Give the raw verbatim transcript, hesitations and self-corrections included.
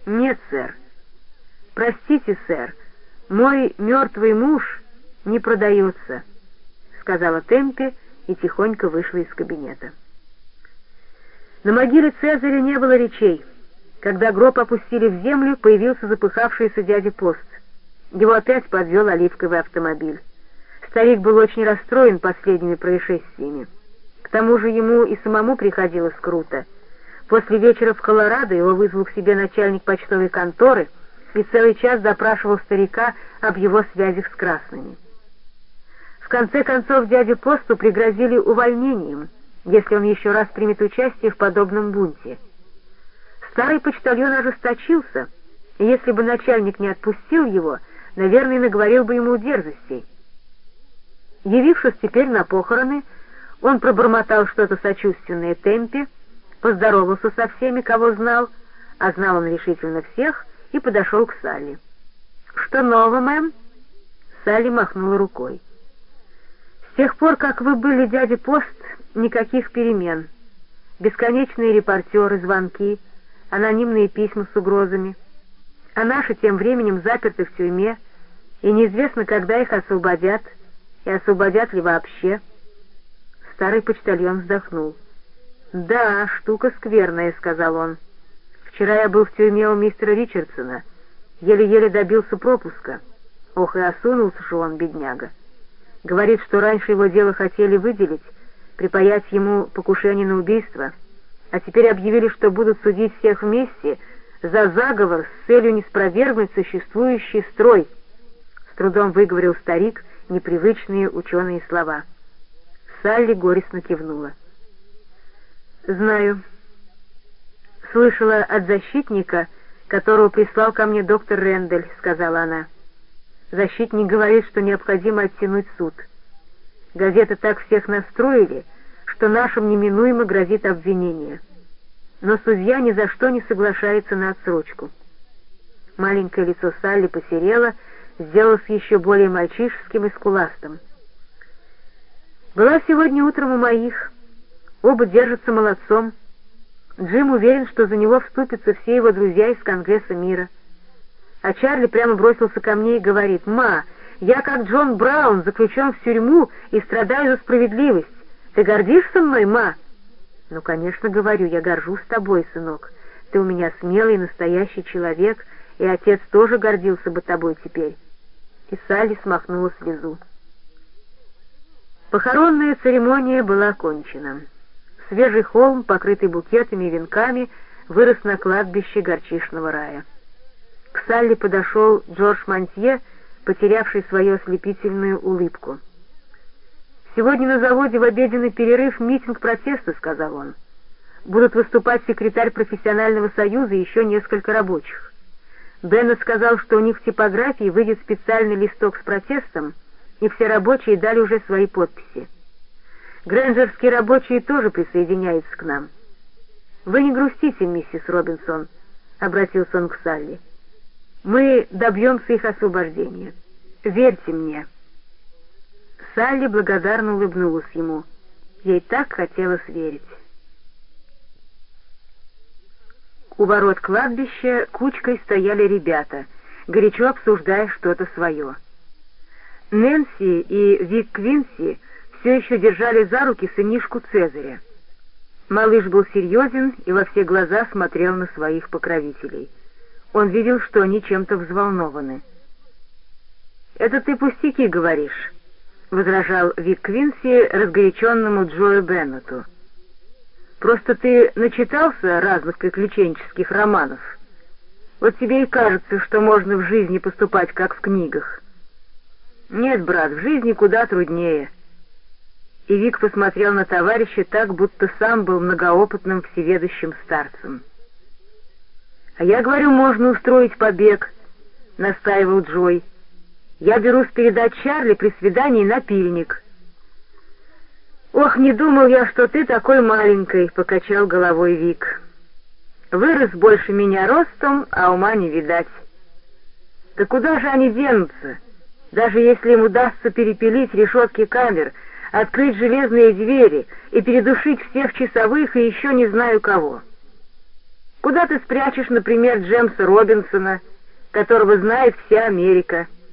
«Нет, сэр. Простите, сэр, мой мертвый муж не продается», — сказала Темпи и тихонько вышла из кабинета. На могиле Цезаря не было речей. Когда гроб опустили в землю, появился запыхавшийся дядя Пост. Его опять подвел оливковый автомобиль. Старик был очень расстроен последними происшествиями. К тому же ему и самому приходилось круто. После вечера в Колорадо его вызвал к себе начальник почтовой конторы и целый час допрашивал старика об его связях с красными. В конце концов дяде Посту пригрозили увольнением, если он еще раз примет участие в подобном бунте. Старый почтальон ожесточился, и если бы начальник не отпустил его, наверное, наговорил бы ему дерзостей. Явившись теперь на похороны, он пробормотал что-то сочувственное Темпе, поздоровался со всеми, кого знал, а знал он решительно всех, и подошел к Салли. «Что нового, мэм?» Салли махнула рукой. «С тех пор, как вы были, дядя Пост, никаких перемен. Бесконечные репортеры, звонки, анонимные письма с угрозами. А наши тем временем заперты в тюрьме, и неизвестно, когда их освободят, и освободят ли вообще». Старый почтальон вздохнул. «Да, штука скверная», — сказал он. «Вчера я был в тюрьме у мистера Ричардсона, еле-еле добился пропуска. Ох, и осунулся же он, бедняга. Говорит, что раньше его дело хотели выделить, припаять ему покушение на убийство, а теперь объявили, что будут судить всех вместе за заговор с целью не спровергнуть существующий строй». С трудом выговорил старик непривычные ученые слова. Салли горестно кивнула. «Знаю. Слышала от защитника, которого прислал ко мне доктор Рендель», — сказала она. «Защитник говорит, что необходимо оттянуть суд. Газеты так всех настроили, что нашим неминуемо грозит обвинение. Но судья ни за что не соглашается на отсрочку». Маленькое лицо Салли посерело, сделалось еще более мальчишеским и скуластым. «Была сегодня утром у моих. Оба держатся молодцом. Джим уверен, что за него вступятся все его друзья из Конгресса мира. А Чарли прямо бросился ко мне и говорит: «Ма, я, как Джон Браун, заключен в тюрьму и страдаю за справедливость. Ты гордишься мной, ма?» «Ну, конечно, говорю, я горжусь тобой, сынок. Ты у меня смелый, настоящий человек, и отец тоже гордился бы тобой теперь». И Салли смахнула слезу. Похоронная церемония была окончена. Свежий холм, покрытый букетами и венками, вырос на кладбище горчичного рая. К Салли подошел Джордж Монтье, потерявший свою ослепительную улыбку. «Сегодня на заводе в обеденный перерыв митинг протеста», — сказал он. «Будут выступать секретарь профессионального союза и еще несколько рабочих. Беннет сказал, что у них в типографии выйдет специальный листок с протестом, и все рабочие дали уже свои подписи. Грэнджерские рабочие тоже присоединяются к нам. Вы не грустите, миссис Робинсон», — обратился он к Салли. «Мы добьемся их освобождения. Верьте мне». Салли благодарно улыбнулась ему. Ей так хотелось верить. У ворот кладбища кучкой стояли ребята, горячо обсуждая что-то свое. Нэнси и Вик Квинси все еще держали за руки сынишку Цезаря. Малыш был серьезен и во все глаза смотрел на своих покровителей. Он видел, что они чем-то взволнованы. «Это ты пустяки говоришь», — возражал Вик Квинси разгоряченному Джою Беннету. «Просто ты начитался разных приключенческих романов. Вот тебе и кажется, что можно в жизни поступать, как в книгах. Нет, брат, в жизни куда труднее». И Вик посмотрел на товарища так, будто сам был многоопытным всеведущим старцем. «А я говорю, можно устроить побег», — настаивал Джой. «Я берусь передать Чарли при свидании напильник». «Ох, не думал я, что ты такой маленький», — покачал головой Вик. «Вырос больше меня ростом, а ума не видать». «Да куда же они денутся? Даже если им удастся перепилить решетки камер, открыть железные двери и передушить всех часовых и еще не знаю кого». Куда ты спрячешь, например, Джемса Робинсона, которого знает вся Америка?»